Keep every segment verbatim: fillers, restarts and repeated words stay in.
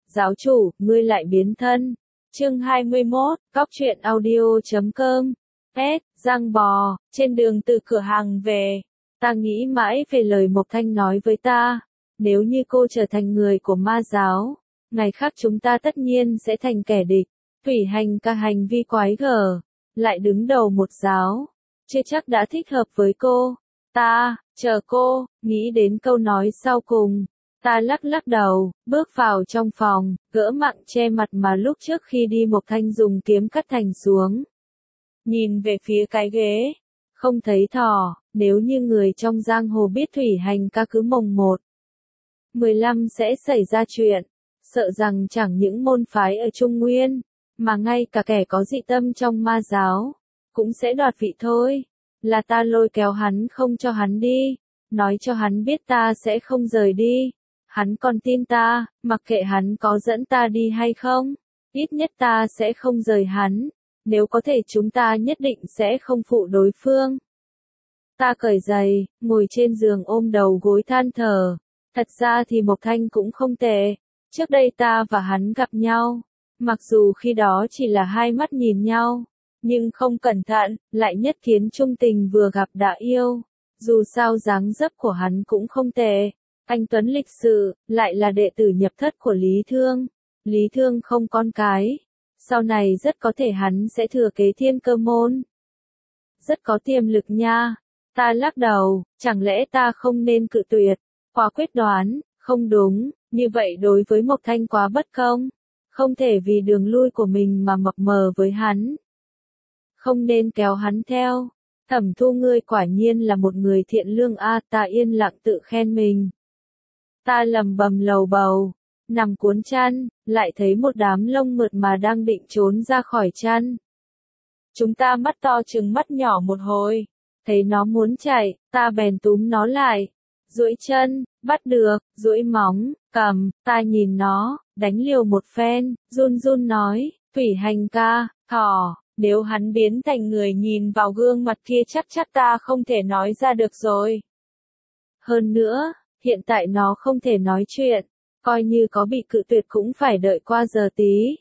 Giáo chủ, ngươi lại biến thân. Chương hai mươi mốt, cóc truyện audio chấm com. S, Giang bò, trên đường từ cửa hàng về. Ta nghĩ mãi về lời Mộc Thanh nói với ta. Nếu như cô trở thành người của ma giáo, ngày khác chúng ta tất nhiên sẽ thành kẻ địch. Thủy Hành ca hành vi quái gở, lại đứng đầu một giáo. Chưa chắc đã thích hợp với cô. Ta, chờ cô, nghĩ đến câu nói sau cùng. Ta lắc lắc đầu, bước vào trong phòng, gỡ mạng che mặt mà lúc trước khi đi Mộc Thanh dùng kiếm cắt thành xuống. Nhìn về phía cái ghế, không thấy thỏ, nếu như người trong giang hồ biết Thủy Hành ca cứ mồng một mười lăm sẽ xảy ra chuyện, sợ rằng chẳng những môn phái ở Trung Nguyên, mà ngay cả kẻ có dị tâm trong ma giáo, cũng sẽ đoạt vị thôi. Là ta lôi kéo hắn không cho hắn đi, nói cho hắn biết ta sẽ không rời đi. Hắn còn tin ta, mặc kệ hắn có dẫn ta đi hay không, ít nhất ta sẽ không rời hắn, nếu có thể chúng ta nhất định sẽ không phụ đối phương. Ta cởi giày, ngồi trên giường ôm đầu gối than thở, thật ra thì Mộc Thanh cũng không tệ, trước đây ta và hắn gặp nhau, mặc dù khi đó chỉ là hai mắt nhìn nhau, nhưng không cẩn thận, lại nhất kiến trung tình vừa gặp đã yêu, dù sao dáng dấp của hắn cũng không tệ. Anh Tuấn lịch sự, lại là đệ tử nhập thất của Lý Thương. Lý Thương không con cái. Sau này rất có thể hắn sẽ thừa kế Thiên Cơ môn. Rất có tiềm lực nha. Ta lắc đầu, chẳng lẽ ta không nên cự tuyệt. Quá quyết đoán, không đúng, như vậy đối với Mộc Thanh quá bất công. Không thể vì đường lui của mình mà mập mờ với hắn. Không nên kéo hắn theo. Thẩm Thu ngươi quả nhiên là một người thiện lương a, ta yên lặng tự khen mình. Ta lầm bầm lầu bầu, nằm cuốn chăn, lại thấy một đám lông mượt mà đang định trốn ra khỏi chăn. Chúng ta mắt to trừng mắt nhỏ một hồi, thấy nó muốn chạy, ta bèn túm nó lại, duỗi chân, bắt được, duỗi móng, cầm, ta nhìn nó, đánh liều một phen, run run nói, Thủy Hành ca, thỏ, nếu hắn biến thành người nhìn vào gương mặt kia chắc chắc ta không thể nói ra được rồi. Hơn nữa, hiện tại nó không thể nói chuyện, coi như có bị cự tuyệt cũng phải đợi qua giờ tí.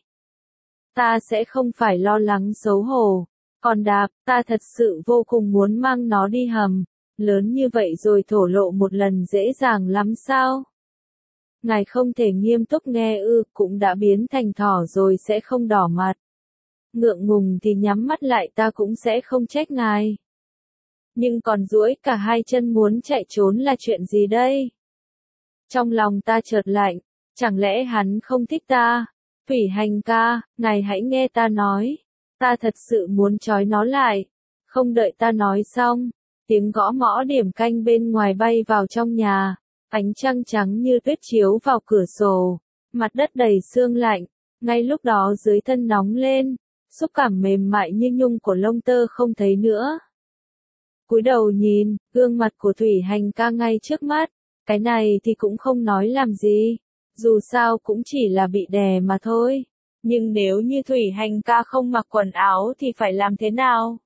Ta sẽ không phải lo lắng xấu hổ, còn đạp, ta thật sự vô cùng muốn mang nó đi hầm, lớn như vậy rồi thổ lộ một lần dễ dàng lắm sao? Ngài không thể nghiêm túc nghe ư, cũng đã biến thành thỏ rồi sẽ không đỏ mặt. Ngượng ngùng thì nhắm mắt lại ta cũng sẽ không trách ngài. Nhưng còn duỗi cả hai chân muốn chạy trốn là chuyện gì đây? Trong lòng ta chợt lạnh, chẳng lẽ hắn không thích ta? Thủy Hành ca, ngài hãy nghe ta nói, ta thật sự muốn trói nó lại. Không đợi ta nói xong, tiếng gõ mõ điểm canh bên ngoài bay vào trong nhà, ánh trăng trắng như tuyết chiếu vào cửa sổ, mặt đất đầy sương lạnh, ngay lúc đó dưới thân nóng lên, xúc cảm mềm mại như nhung của lông tơ không thấy nữa. Cúi đầu nhìn, gương mặt của Thủy Hành ca ngay trước mắt, cái này thì cũng không nói làm gì, dù sao cũng chỉ là bị đè mà thôi. Nhưng nếu như Thủy Hành ca không mặc quần áo thì phải làm thế nào?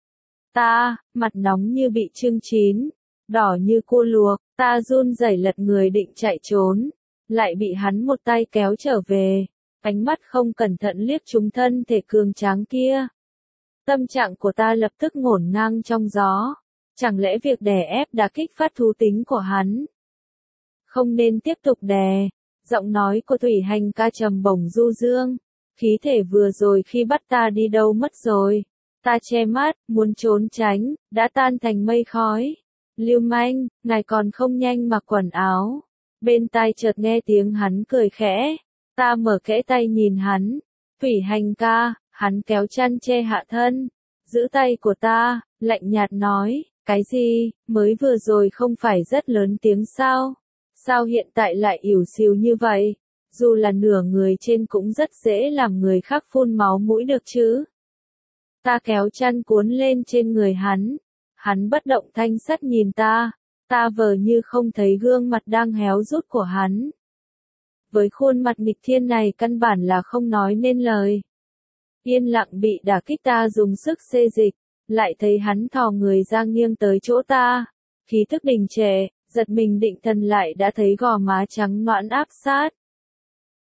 Ta, mặt nóng như bị chưng chín, đỏ như cua luộc, ta run rẩy lật người định chạy trốn, lại bị hắn một tay kéo trở về, ánh mắt không cẩn thận liếc trúng thân thể cường tráng kia. Tâm trạng của ta lập tức ngổn ngang trong gió, chẳng lẽ việc đè ép đã kích phát thú tính của hắn? Không nên tiếp tục đè. Giọng nói của Thủy Hành ca trầm bổng du dương, khí thể vừa rồi khi bắt ta đi đâu mất rồi. Ta che mắt, muốn trốn tránh, đã tan thành mây khói. Lưu manh, ngài còn không nhanh mặc quần áo. Bên tai chợt nghe tiếng hắn cười khẽ, ta mở kẽ tay nhìn hắn. Thủy Hành ca, hắn kéo chăn che hạ thân, giữ tay của ta, lạnh nhạt nói, cái gì, mới vừa rồi không phải rất lớn tiếng sao? Sao hiện tại lại ỉu xìu như vậy? Dù là nửa người trên cũng rất dễ làm người khác phun máu mũi được chứ. Ta kéo chăn cuốn lên trên người hắn. Hắn bất động thanh sắt nhìn ta. Ta vờ như không thấy gương mặt đang héo rút của hắn. Với khuôn mặt nghịch thiên này căn bản là không nói nên lời. Yên lặng bị đả kích ta dùng sức xê dịch. Lại thấy hắn thò người ra nghiêng tới chỗ ta. Khí thức đình trệ. Giật mình định thần lại đã thấy gò má trắng nõn áp sát.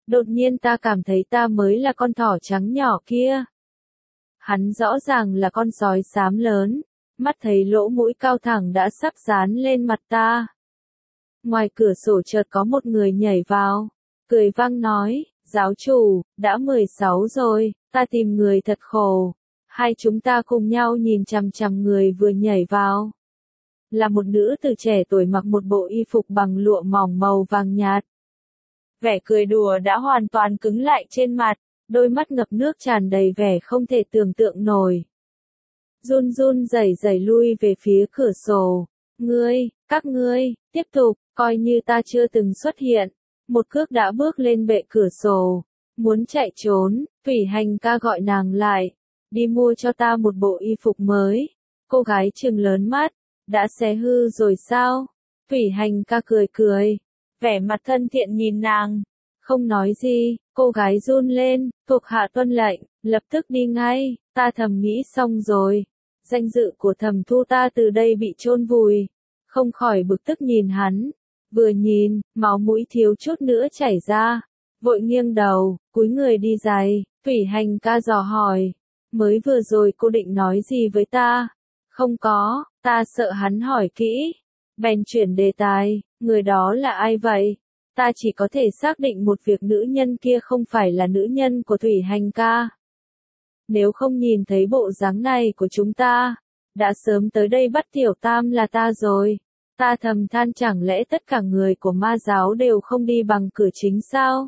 Đột nhiên ta cảm thấy ta mới là con thỏ trắng nhỏ kia. Hắn rõ ràng là con sói xám lớn, mắt thấy lỗ mũi cao thẳng đã sắp dán lên mặt ta. Ngoài cửa sổ chợt có một người nhảy vào, cười vang nói, giáo chủ, đã mười sáu rồi, ta tìm người thật khổ. Hai chúng ta cùng nhau nhìn chằm chằm người vừa nhảy vào. Là một nữ tử trẻ tuổi mặc một bộ y phục bằng lụa mỏng màu vàng nhạt. Vẻ cười đùa đã hoàn toàn cứng lại trên mặt, đôi mắt ngập nước tràn đầy vẻ không thể tưởng tượng nổi. Run run rẩy rẩy lui về phía cửa sổ. Ngươi, các ngươi, tiếp tục, coi như ta chưa từng xuất hiện. Một cước đã bước lên bệ cửa sổ. Muốn chạy trốn, Thủy Hành ca gọi nàng lại. Đi mua cho ta một bộ y phục mới. Cô gái trừng lớn mắt. Đã xé hư rồi sao? Thủy Hành ca cười cười. Vẻ mặt thân thiện nhìn nàng. Không nói gì, cô gái run lên, thuộc hạ tuân lệnh, lập tức đi ngay. Ta thầm nghĩ xong rồi. Danh dự của Thẩm Thu ta từ đây bị chôn vùi. Không khỏi bực tức nhìn hắn. Vừa nhìn, máu mũi thiếu chút nữa chảy ra. Vội nghiêng đầu, cúi người đi giày. Thủy Hành ca dò hỏi. Mới vừa rồi cô định nói gì với ta? Không có, ta sợ hắn hỏi kỹ. Bèn chuyển đề tài, người đó là ai vậy? Ta chỉ có thể xác định một việc, nữ nhân kia không phải là nữ nhân của Thủy Hành ca. Nếu không nhìn thấy bộ dáng này của chúng ta, đã sớm tới đây bắt Tiểu Tam là ta rồi. Ta thầm than, chẳng lẽ tất cả người của ma giáo đều không đi bằng cửa chính sao?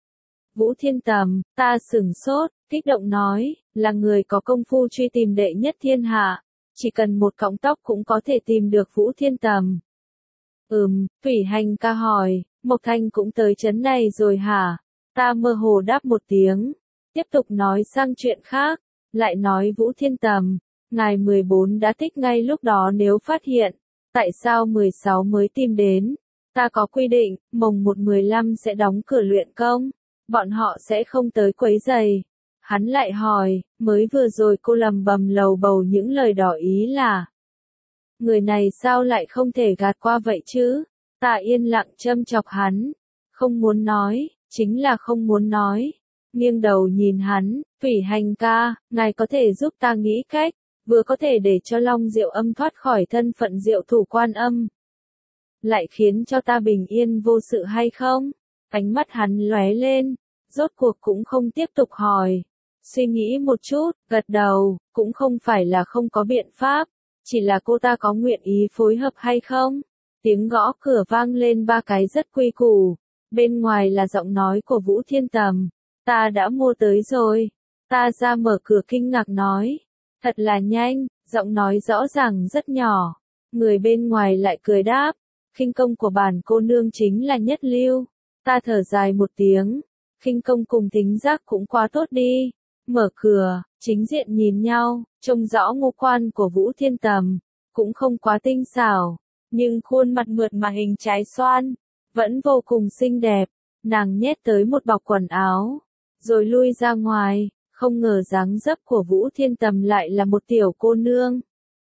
Vũ Thiên Tầm, ta sửng sốt, kích động nói, là người có công phu truy tìm đệ nhất thiên hạ. Chỉ cần một cọng tóc cũng có thể tìm được Vũ Thiên Tầm. Ừm, Thủy Hành ca hỏi, Mộc Thanh cũng tới trấn này rồi hả? Ta mơ hồ đáp một tiếng. Tiếp tục nói sang chuyện khác. Lại nói Vũ Thiên Tầm, ngài mười bốn đã thích ngay lúc đó nếu phát hiện. Tại sao mười sáu mới tìm đến? Ta có quy định, mồng một mười lăm sẽ đóng cửa luyện công. Bọn họ sẽ không tới quấy rầy. Hắn lại hỏi, mới vừa rồi cô lầm bầm lầu bầu những lời đỏ ý là. Người này sao lại không thể gạt qua vậy chứ? Ta yên lặng châm chọc hắn. Không muốn nói, chính là không muốn nói. Nghiêng đầu nhìn hắn, Thủy Hành ca, ngài có thể giúp ta nghĩ cách, vừa có thể để cho Long Diệu Âm thoát khỏi thân phận Diệu Thủ Quan Âm. Lại khiến cho ta bình yên vô sự hay không? Ánh mắt hắn lóe lên, rốt cuộc cũng không tiếp tục hỏi. Suy nghĩ một chút, gật đầu, cũng không phải là không có biện pháp, chỉ là cô ta có nguyện ý phối hợp hay không? Tiếng gõ cửa vang lên ba cái rất quy củ, bên ngoài là giọng nói của Vũ Thiên Tầm, ta đã mua tới rồi. Ta ra mở cửa kinh ngạc nói, thật là nhanh, giọng nói rõ ràng rất nhỏ, người bên ngoài lại cười đáp, khinh công của bản cô nương chính là nhất lưu. Ta thở dài một tiếng, khinh công cùng tính giác cũng quá tốt đi. Mở cửa, chính diện nhìn nhau, trông rõ ngũ quan của Vũ Thiên Tầm, cũng không quá tinh xảo, nhưng khuôn mặt mượt mà hình trái xoan, vẫn vô cùng xinh đẹp. Nàng nhét tới một bọc quần áo, rồi lui ra ngoài, không ngờ dáng dấp của Vũ Thiên Tầm lại là một tiểu cô nương.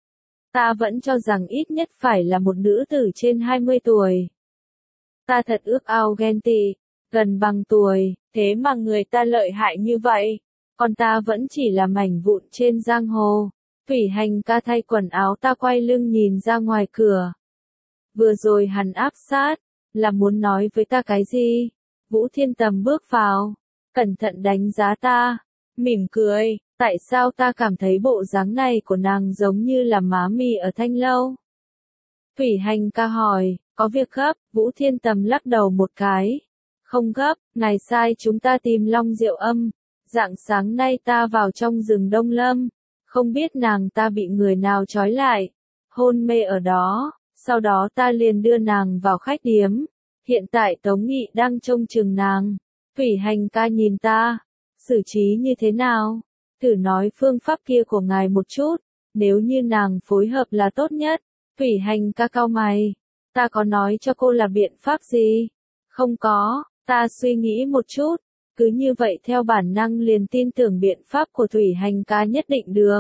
Ta vẫn cho rằng ít nhất phải là một nữ tử trên hai mươi tuổi. Ta thật ước ao ghen tị, gần bằng tuổi, thế mà người ta lợi hại như vậy. Còn ta vẫn chỉ là mảnh vụn trên giang hồ. Thủy Hành ca thay quần áo, ta quay lưng nhìn ra ngoài cửa. Vừa rồi hắn áp sát, là muốn nói với ta cái gì? Vũ Thiên Tầm bước vào, cẩn thận đánh giá ta, mỉm cười, tại sao ta cảm thấy bộ dáng này của nàng giống như là má mì ở Thanh Lâu? Thủy Hành ca hỏi, có việc gấp? Vũ Thiên Tầm lắc đầu một cái. Không gấp, ngài sai chúng ta tìm Long Diệu Âm. Rạng sáng nay ta vào trong rừng Đông Lâm, không biết nàng ta bị người nào trói lại, hôn mê ở đó, sau đó ta liền đưa nàng vào khách điếm. Hiện tại Tống Nghị đang trông chừng nàng. Thủy Hành ca nhìn ta, xử trí như thế nào? Thử nói phương pháp kia của ngài một chút, nếu như nàng phối hợp là tốt nhất. Thủy Hành ca cau mày, ta có nói cho cô là biện pháp gì? Không có, ta suy nghĩ một chút. Cứ như vậy theo bản năng liền tin tưởng biện pháp của Thủy Hành ca nhất định được.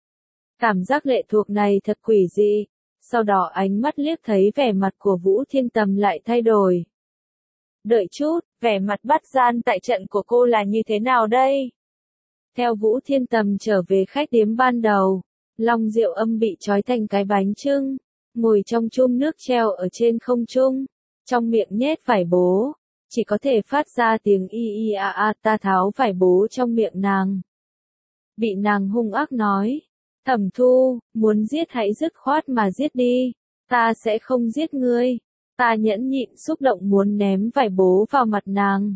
Cảm giác lệ thuộc này thật quỷ dị. Sau đó ánh mắt liếc thấy vẻ mặt của Vũ Thiên Tầm lại thay đổi. Đợi chút, vẻ mặt bắt gian tại trận của cô là như thế nào đây? Theo Vũ Thiên Tầm trở về khách điếm ban đầu, Long Diệu Âm bị trói thành cái bánh chưng, ngồi trong chum nước treo ở trên không trung, trong miệng nhét vải bố, chỉ có thể phát ra tiếng y y a a. Ta tháo vải bố trong miệng nàng. Bị nàng hung ác nói, Thẩm Thu, muốn giết hãy dứt khoát mà giết đi, ta sẽ không giết ngươi. Ta nhẫn nhịn xúc động muốn ném vải bố vào mặt nàng.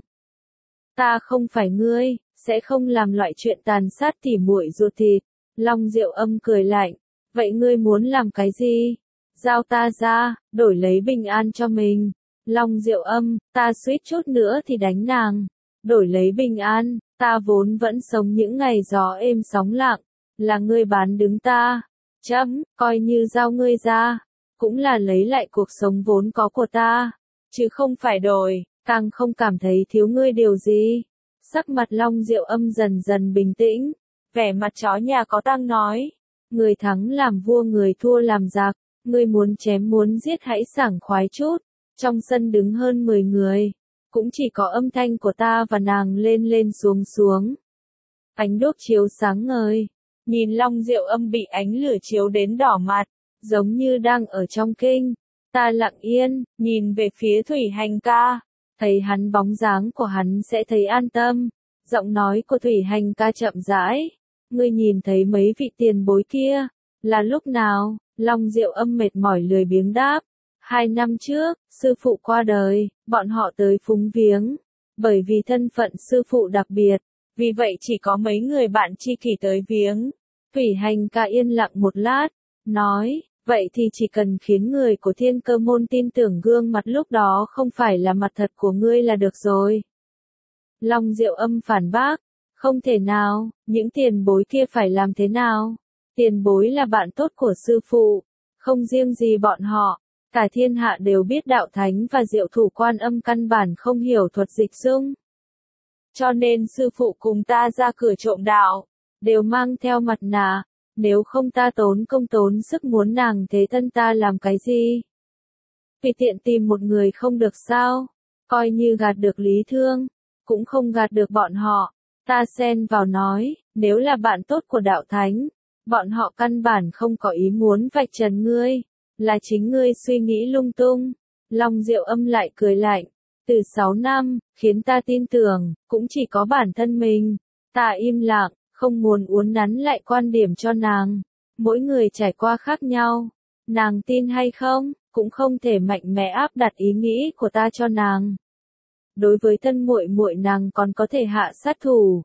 Ta không phải ngươi, sẽ không làm loại chuyện tàn sát tỉ muội ruột thịt. Long Diệu Âm cười lạnh, vậy ngươi muốn làm cái gì? Giao ta ra, đổi lấy bình an cho mình. Long Diệu Âm, ta suýt chút nữa thì đánh nàng. Đổi lấy bình an, ta vốn vẫn sống những ngày gió êm sóng lặng, là ngươi bán đứng ta. Chấm, coi như giao ngươi ra, cũng là lấy lại cuộc sống vốn có của ta, chứ không phải đổi, càng không cảm thấy thiếu ngươi điều gì. Sắc mặt Long Diệu Âm dần dần bình tĩnh, vẻ mặt chó nhà có tang nói, người thắng làm vua người thua làm giặc, ngươi muốn chém muốn giết hãy sảng khoái chút. Trong sân đứng hơn mười người, cũng chỉ có âm thanh của ta và nàng lên lên xuống xuống. Ánh đuốc chiếu sáng ngời, nhìn Long Diệu Âm bị ánh lửa chiếu đến đỏ mặt, giống như đang ở trong kinh. Ta lặng yên, nhìn về phía Thủy Hành ca, thấy hắn bóng dáng của hắn sẽ thấy an tâm. Giọng nói của Thủy Hành ca chậm rãi, ngươi nhìn thấy mấy vị tiền bối kia, là lúc nào? Long Diệu Âm mệt mỏi lười biếng đáp, hai năm trước, sư phụ qua đời, bọn họ tới phúng viếng, bởi vì thân phận sư phụ đặc biệt, vì vậy chỉ có mấy người bạn tri kỷ tới viếng. Thủy Hành ca yên lặng một lát, nói, vậy thì chỉ cần khiến người của Thiên Cơ môn tin tưởng gương mặt lúc đó không phải là mặt thật của ngươi là được rồi. Long Diệu Âm phản bác, không thể nào, những tiền bối kia phải làm thế nào? Tiền bối là bạn tốt của sư phụ, không riêng gì bọn họ, cả thiên hạ đều biết đạo thánh và diệu thủ Quan Âm căn bản không hiểu thuật dịch dung. Cho nên sư phụ cùng ta ra cửa trộm đạo, đều mang theo mặt nạ, nếu không ta tốn công tốn sức muốn nàng thế thân ta làm cái gì? Vì tiện tìm một người không được sao? Coi như gạt được Lý Thương, cũng không gạt được bọn họ. Ta xen vào nói, nếu là bạn tốt của đạo thánh, bọn họ căn bản không có ý muốn vạch trần ngươi, là chính ngươi suy nghĩ lung tung. Long Diệu Âm lại cười lạnh, từ sáu năm, khiến ta tin tưởng, cũng chỉ có bản thân mình. Ta im lặng, không muốn uốn nắn lại quan điểm cho nàng. Mỗi người trải qua khác nhau, nàng tin hay không, cũng không thể mạnh mẽ áp đặt ý nghĩ của ta cho nàng. Đối với thân muội muội nàng còn có thể hạ sát thủ.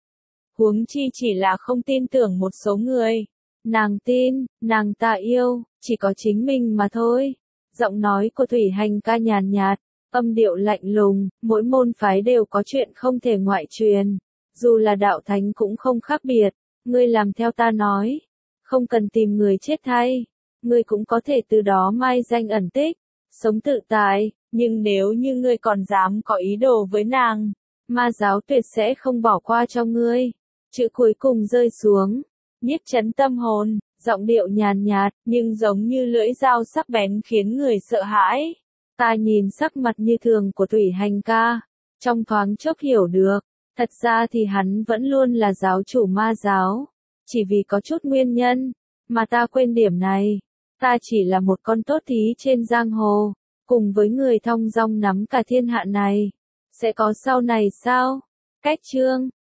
Huống chi chỉ là không tin tưởng một số người. Nàng tin, nàng ta yêu, chỉ có chính mình mà thôi. Giọng nói của Thủy Hành ca nhàn nhạt, âm điệu lạnh lùng, mỗi môn phái đều có chuyện không thể ngoại truyền. Dù là đạo thánh cũng không khác biệt, ngươi làm theo ta nói. Không cần tìm người chết thay, ngươi cũng có thể từ đó mai danh ẩn tích, sống tự tại, nhưng nếu như ngươi còn dám có ý đồ với nàng, ma giáo tuyệt sẽ không bỏ qua cho ngươi. Chữ cuối cùng rơi xuống, nhiếp chấn tâm hồn, giọng điệu nhàn nhạt, nhưng giống như lưỡi dao sắc bén khiến người sợ hãi. Ta nhìn sắc mặt như thường của Thủy Hành ca, trong thoáng chốc hiểu được, thật ra thì hắn vẫn luôn là giáo chủ ma giáo, chỉ vì có chút nguyên nhân, mà ta quên điểm này. Ta chỉ là một con tốt thí trên giang hồ, cùng với người thong dong nắm cả thiên hạ này. Sẽ có sau này sao? Cách chương